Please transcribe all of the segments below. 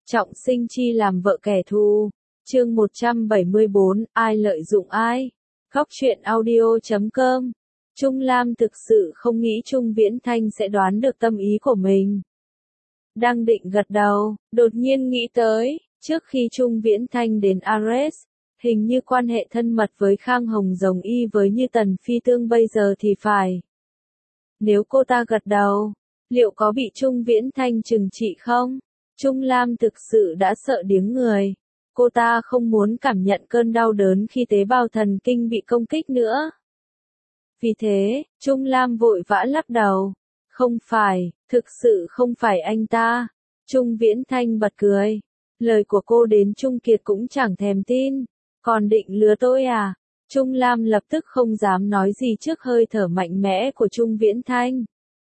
Trọng sinh chi làm vợ kẻ thù. Chương 174, ai lợi dụng ai? Góc truyện audio.com. Trung Lam thực sự không nghĩ Trung Viễn Thanh sẽ đoán được tâm ý của mình. Đang định gật đầu, đột nhiên nghĩ tới, trước khi Trung Viễn Thanh đến Ares, hình như quan hệ thân mật với Khang Hồng giống y với như Tần Phi Tương bây giờ thì phải. Nếu cô ta gật đầu, liệu có bị Trung Viễn Thanh trừng trị không? Trung Lam thực sự đã sợ điếng người. Cô ta không muốn cảm nhận cơn đau đớn khi tế bào thần kinh bị công kích nữa. Vì thế, Trung Lam vội vã lắc đầu. Không phải, thực sự không phải anh ta. Trung Viễn Thanh bật cười. Lời của cô đến Trung Kiệt cũng chẳng thèm tin. Còn định lừa tôi à? Trung Lam lập tức không dám nói gì trước hơi thở mạnh mẽ của Trung Viễn Thanh.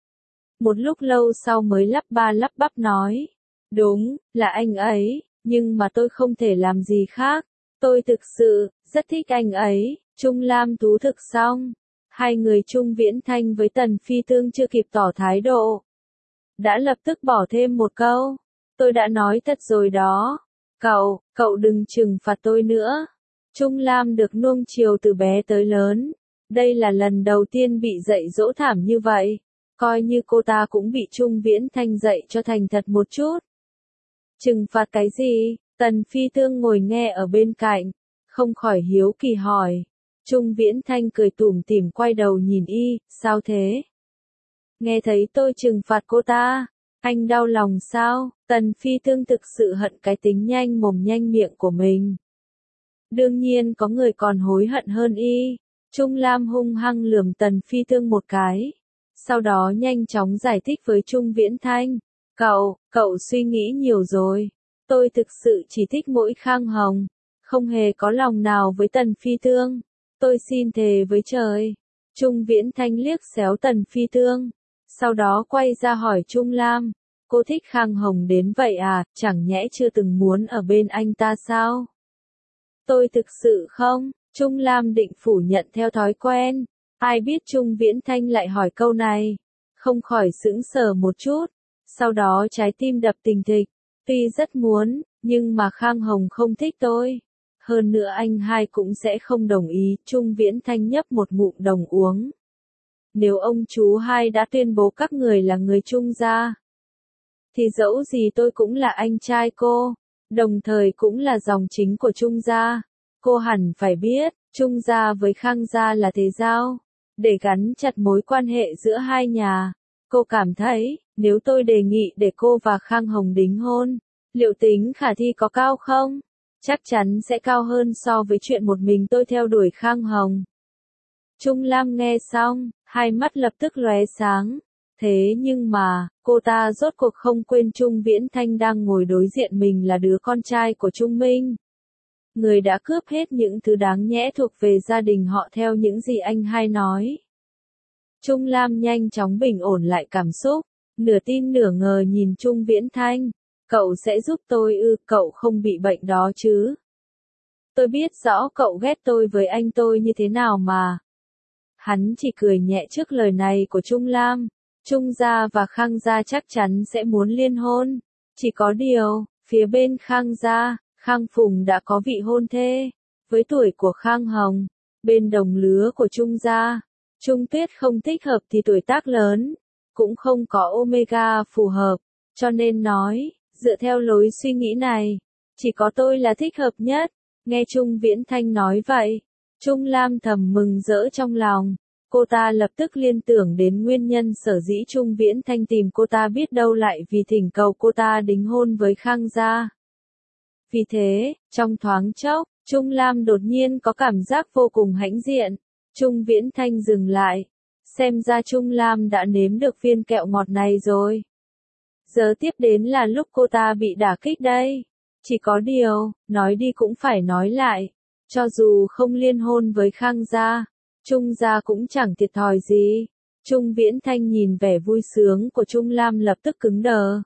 Một lúc lâu sau mới lắp ba lắp bắp nói. Đúng, là anh ấy, nhưng mà tôi không thể làm gì khác. Tôi thực sự, rất thích anh ấy. Trung Lam tú thực xong. Hai người Trung Viễn Thanh với Tần Phi Tương chưa kịp tỏ thái độ. Đã lập tức bỏ thêm một câu. Tôi đã nói thật rồi đó. Cậu đừng trừng phạt tôi nữa. Trung Lam được nuông chiều từ bé tới lớn. Đây là lần đầu tiên bị dạy dỗ thảm như vậy. Coi như cô ta cũng bị Trung Viễn Thanh dạy cho thành thật một chút. Trừng phạt cái gì? Tần Phi Tương ngồi nghe ở bên cạnh, không khỏi hiếu kỳ hỏi. Trung Viễn Thanh cười tủm tỉm quay đầu nhìn y, sao thế? Nghe thấy tôi trừng phạt cô ta, anh đau lòng sao? Tần Phi Tương thực sự hận cái tính nhanh mồm nhanh miệng của mình. Đương nhiên có người còn hối hận hơn y. Trung Lam hung hăng lườm Tần Phi Tương một cái. Sau đó nhanh chóng giải thích với Trung Viễn Thanh. Cậu suy nghĩ nhiều rồi. Tôi thực sự chỉ thích mỗi Khang Hồng. Không hề có lòng nào với Tần Phi Tương. Tôi xin thề với trời. Trung Viễn Thanh liếc xéo Tần Phi Tương. Sau đó quay ra hỏi Trung Lam. Cô thích Khang Hồng đến vậy à, chẳng nhẽ chưa từng muốn ở bên anh ta sao? Tôi thực sự không. Trung Lam định phủ nhận theo thói quen. Ai biết Trung Viễn Thanh lại hỏi câu này. Không khỏi sững sờ một chút. Sau đó trái tim đập thình thịch. Tuy rất muốn, nhưng mà Khang Hồng không thích tôi. Hơn nữa anh hai cũng sẽ không đồng ý. Trung Viễn Thanh nhấp một ngụm đồng uống. Nếu ông chú hai đã tuyên bố các người là người Trung gia, thì dẫu gì tôi cũng là anh trai cô, đồng thời cũng là dòng chính của Trung gia. Cô hẳn phải biết, Trung gia với Khang gia là thế giao. Để gắn chặt mối quan hệ giữa hai nhà, cô cảm thấy, nếu tôi đề nghị để cô và Khang Hồng đính hôn, liệu tính khả thi có cao không? Chắc chắn sẽ cao hơn so với chuyện một mình tôi theo đuổi Khang Hồng. Trung Lam nghe xong, hai mắt lập tức lóe sáng. Thế nhưng mà, cô ta rốt cuộc không quên Trung Viễn Thanh đang ngồi đối diện mình là đứa con trai của Trung Minh. Người đã cướp hết những thứ đáng nhẽ thuộc về gia đình họ theo những gì anh hai nói. Trung Lam nhanh chóng bình ổn lại cảm xúc, nửa tin nửa ngờ nhìn Trung Viễn Thanh. Cậu sẽ giúp tôi ư? Cậu không bị bệnh đó chứ? Tôi biết rõ cậu ghét tôi với anh tôi như thế nào mà. Hắn chỉ cười nhẹ trước lời này của Trung Lam. Trung gia và Khang gia chắc chắn sẽ muốn liên hôn. Chỉ có điều, phía bên Khang gia, Khang Phùng đã có vị hôn thê. Với tuổi của Khang Hồng, bên đồng lứa của Trung gia, Trung Tuyết không thích hợp thì tuổi tác lớn, cũng không có Omega phù hợp. Cho nên nói, dựa theo lối suy nghĩ này, chỉ có tôi là thích hợp nhất. Nghe Trung Viễn Thanh nói vậy, Trung Lam thầm mừng rỡ trong lòng. Cô ta lập tức liên tưởng đến nguyên nhân sở dĩ Trung Viễn Thanh tìm cô ta, biết đâu lại vì thỉnh cầu cô ta đính hôn với Khang gia. Vì thế, trong thoáng chốc, Trung Lam đột nhiên có cảm giác vô cùng hãnh diện. Trung Viễn Thanh dừng lại. Xem ra Trung Lam đã nếm được viên kẹo ngọt này rồi. Giờ tiếp đến là lúc cô ta bị đả kích đây. Chỉ có điều, nói đi cũng phải nói lại. Cho dù không liên hôn với Khang gia, Trung gia cũng chẳng thiệt thòi gì. Trung Viễn Thanh nhìn vẻ vui sướng của Trung Lam lập tức cứng đờ.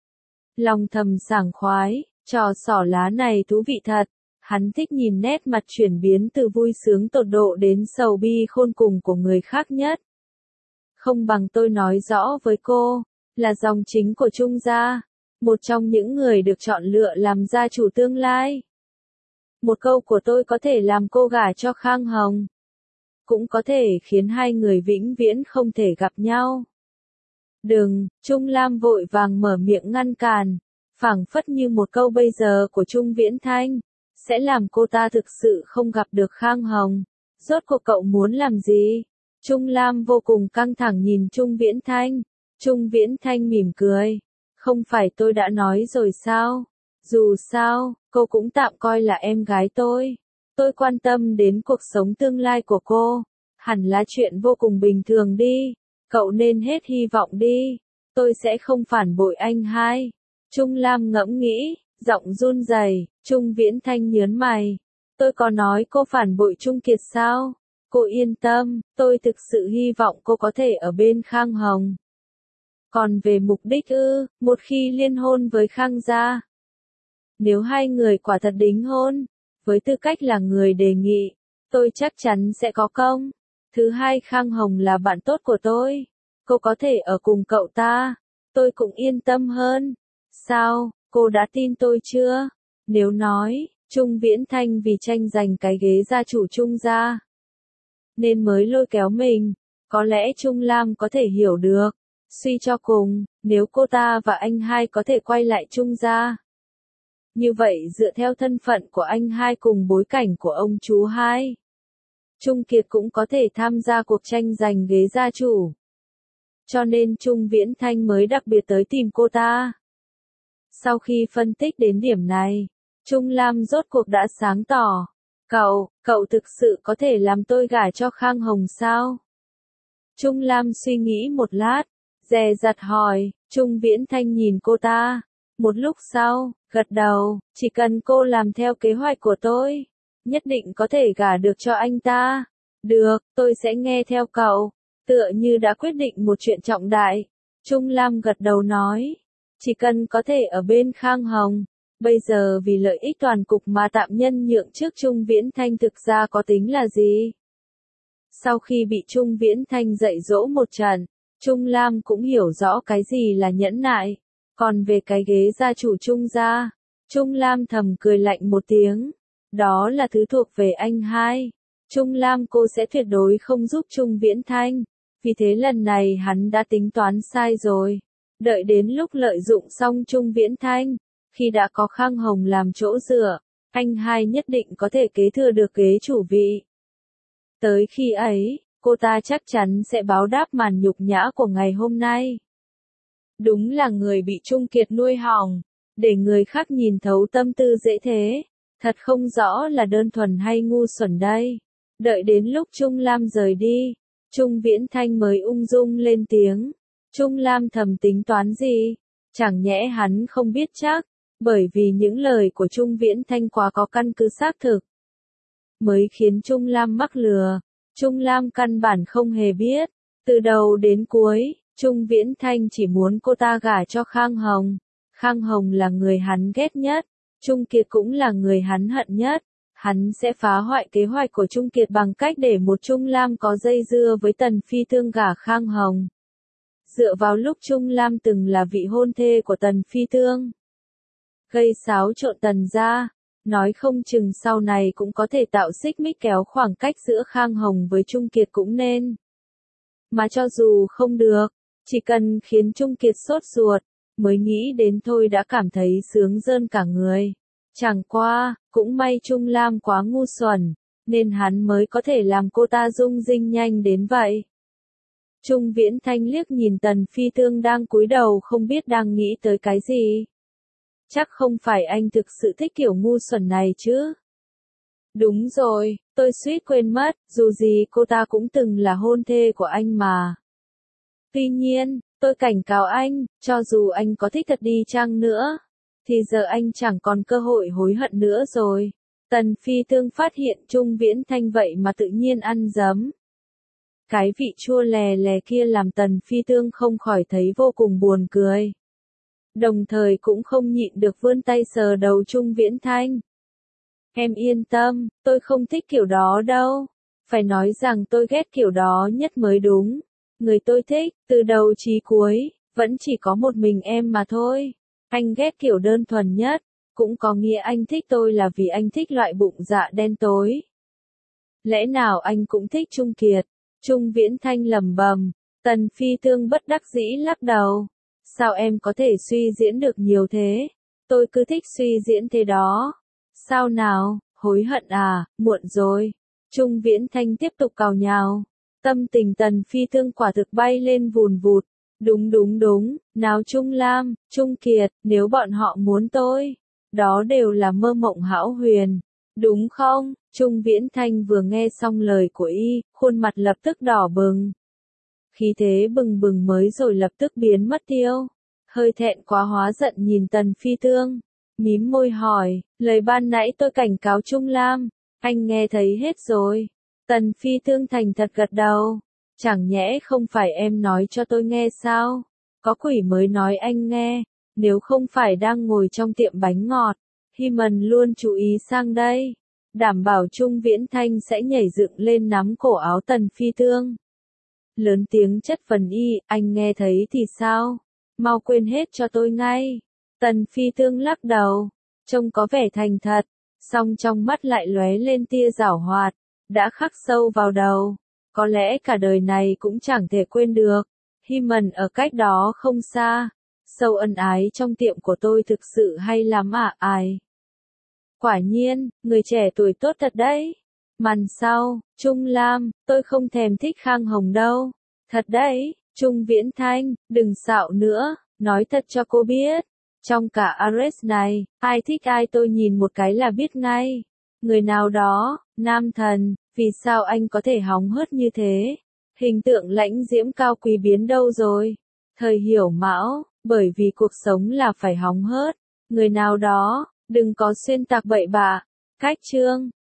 Lòng thầm sảng khoái, trò xỏ lá này thú vị thật. Hắn thích nhìn nét mặt chuyển biến từ vui sướng tột độ đến sầu bi khôn cùng của người khác nhất. Không bằng tôi nói rõ với cô, là dòng chính của Trung gia. một trong những người được chọn lựa làm gia chủ tương lai. Một câu của tôi có thể làm cô gả cho Khang Hồng, cũng có thể khiến hai người vĩnh viễn không thể gặp nhau. Đừng, Trung Lam vội vàng mở miệng ngăn cản, phảng phất như một câu bây giờ của Trung Viễn Thanh, sẽ làm cô ta thực sự không gặp được Khang Hồng. Rốt cuộc cậu muốn làm gì? Trung Lam vô cùng căng thẳng nhìn Trung Viễn Thanh. Trung Viễn Thanh mỉm cười. Không phải tôi đã nói rồi sao? Dù sao, cô cũng tạm coi là em gái tôi. Tôi quan tâm đến cuộc sống tương lai của cô. Hẳn là chuyện vô cùng bình thường đi. Cậu nên hết hy vọng đi. Tôi sẽ không phản bội anh hai. Trung Lam ngẫm nghĩ, giọng run rẩy. Trung Viễn Thanh nhớn mày. Tôi có nói cô phản bội Trung Kiệt sao? Cô yên tâm, tôi thực sự hy vọng cô có thể ở bên Khang Hồng. Còn về mục đích một khi liên hôn với Khang gia. Nếu hai người quả thật đính hôn, với tư cách là người đề nghị, tôi chắc chắn sẽ có công. Thứ hai, Khang Hồng là bạn tốt của tôi. Cô có thể ở cùng cậu ta. Tôi cũng yên tâm hơn. Sao, cô đã tin tôi chưa? Nếu nói, Trung Viễn Thanh vì tranh giành cái ghế gia chủ Trung gia, nên mới lôi kéo mình, có lẽ Trung Lam có thể hiểu được. Suy cho cùng, nếu cô ta và anh hai có thể quay lại Trung gia, như vậy dựa theo thân phận của anh hai cùng bối cảnh của ông chú hai, Trung Kiệt cũng có thể tham gia cuộc tranh giành ghế gia chủ. Cho nên Trung Viễn Thanh mới đặc biệt tới tìm cô ta. Sau khi phân tích đến điểm này, Trung Lam rốt cuộc đã sáng tỏ. Cậu thực sự có thể làm tôi gả cho Khang Hồng sao? Trung Lam suy nghĩ một lát, dè dặt hỏi. Trung Viễn Thanh nhìn cô ta. Một lúc sau, gật đầu, chỉ cần cô làm theo kế hoạch của tôi, nhất định có thể gả được cho anh ta. Được, tôi sẽ nghe theo cậu. Tựa như đã quyết định một chuyện trọng đại. Trung Lam gật đầu nói. Chỉ cần có thể ở bên Khang Hồng. Bây giờ vì lợi ích toàn cục mà tạm nhân nhượng trước Trung Viễn Thanh thực ra có tính là gì? Sau khi bị Trung Viễn Thanh dạy dỗ một trận, Trung Lam cũng hiểu rõ cái gì là nhẫn nại. Còn về cái ghế gia chủ Trung gia, Trung Lam thầm cười lạnh một tiếng. Đó là thứ thuộc về anh hai. Trung Lam cô sẽ tuyệt đối không giúp Trung Viễn Thanh. Vì thế lần này hắn đã tính toán sai rồi. Đợi đến lúc lợi dụng xong Trung Viễn Thanh, khi đã có Khang Hồng làm chỗ dựa, anh hai nhất định có thể kế thừa được ghế chủ vị. Tới khi ấy, cô ta chắc chắn sẽ báo đáp màn nhục nhã của ngày hôm nay. Đúng là người bị Trung Kiệt nuôi hỏng, để người khác nhìn thấu tâm tư dễ thế. Thật không rõ là đơn thuần hay ngu xuẩn đây. Đợi đến lúc Trung Lam rời đi, Trung Viễn Thanh mới ung dung lên tiếng. Trung Lam thầm tính toán gì? Chẳng nhẽ hắn không biết chắc, bởi vì những lời của Trung Viễn Thanh quá có căn cứ xác thực, mới khiến Trung Lam mắc lừa. Trung Lam căn bản không hề biết. Từ đầu đến cuối, Trung Viễn Thanh chỉ muốn cô ta gả cho Khang Hồng. Khang Hồng là người hắn ghét nhất. Trung Kiệt cũng là người hắn hận nhất. Hắn sẽ phá hoại kế hoạch của Trung Kiệt bằng cách để một Trung Lam có dây dưa với Tần Phi Tương gả Khang Hồng. Dựa vào lúc Trung Lam từng là vị hôn thê của Tần Phi Tương, gây xáo trộn Tần gia, nói không chừng sau này cũng có thể tạo xích mích kéo khoảng cách giữa Khang Hồng với Trung Kiệt cũng nên. Mà cho dù không được, chỉ cần khiến Trung Kiệt sốt ruột, mới nghĩ đến thôi đã cảm thấy sướng rơn cả người. Chẳng qua, cũng may Trung Lam quá ngu xuẩn, nên hắn mới có thể làm cô ta rung rinh nhanh đến vậy. Trung Viễn Thanh liếc nhìn Tần Phi Tương đang cúi đầu không biết đang nghĩ tới cái gì. Chắc không phải anh thực sự thích kiểu ngu xuẩn này chứ? Đúng rồi, tôi suýt quên mất, dù gì cô ta cũng từng là hôn thê của anh mà. Tuy nhiên, tôi cảnh cáo anh, cho dù anh có thích thật đi chăng nữa, thì giờ anh chẳng còn cơ hội hối hận nữa rồi. Tần Phi Tương phát hiện Trung Viễn Thanh vậy mà tự nhiên ăn dấm. Cái vị chua lè lè kia làm Tần Phi Tương không khỏi thấy vô cùng buồn cười. Đồng thời cũng không nhịn được vươn tay sờ đầu Trung Viễn Thanh. Em yên tâm, tôi không thích kiểu đó đâu. Phải nói rằng tôi ghét kiểu đó nhất mới đúng. Người tôi thích, từ đầu chí cuối, vẫn chỉ có một mình em mà thôi. Anh ghét kiểu đơn thuần nhất, cũng có nghĩa anh thích tôi là vì anh thích loại bụng dạ đen tối. Lẽ nào anh cũng thích Trung Kiệt? Trung Viễn Thanh lẩm bẩm. Tần Phi Tương bất đắc dĩ lắc đầu. Sao em có thể suy diễn được nhiều thế? Tôi cứ thích suy diễn thế đó. Sao nào, hối hận à, muộn rồi. Trung Viễn Thanh tiếp tục cào nhào. Tâm tình Tần Phi Tương quả thực bay lên vùn vụt. Đúng, nào Trung Lam, Trung Kiệt, nếu bọn họ muốn tôi, đó đều là mơ mộng hão huyền. Đúng không? Trung Viễn Thanh vừa nghe xong lời của y, khuôn mặt lập tức đỏ bừng. Khí thế bừng bừng mới rồi lập tức biến mất tiêu. Hơi thẹn quá hóa giận nhìn Tần Phi Tương. Mím môi hỏi, lời ban nãy tôi cảnh cáo Trung Lam, anh nghe thấy hết rồi. Tần Phi Tương thành thật gật đầu. Chẳng nhẽ không phải em nói cho tôi nghe sao? Có quỷ mới nói anh nghe. Nếu không phải đang ngồi trong tiệm bánh ngọt, Hi Mần luôn chú ý sang đây. Đảm bảo Trung Viễn Thanh sẽ nhảy dựng lên nắm cổ áo Tần Phi Tương. Lớn tiếng chất vấn y, anh nghe thấy thì sao? Mau quên hết cho tôi ngay. Tần Phi Tương lắc đầu, trông có vẻ thành thật, song trong mắt lại lóe lên tia giảo hoạt, đã khắc sâu vào đầu. Có lẽ cả đời này cũng chẳng thể quên được. Hi Mần ở cách đó không xa. Sâu ân ái trong tiệm của tôi thực sự hay lắm à ai? Quả nhiên, người trẻ tuổi tốt thật đấy. Màn sau, Trung Lam, tôi không thèm thích Khang Hồng đâu. Thật đấy, Trung Viễn Thanh, đừng xạo nữa, nói thật cho cô biết. Trong cả Ares này, ai thích ai tôi nhìn một cái là biết ngay. Người nào đó, nam thần, vì sao anh có thể hóng hớt như thế? Hình tượng lãnh diễm cao quý biến đâu rồi? Thời Hiểu Mão, bởi vì cuộc sống là phải hóng hớt. Người nào đó, đừng có xuyên tạc bậy bạ. Cách chương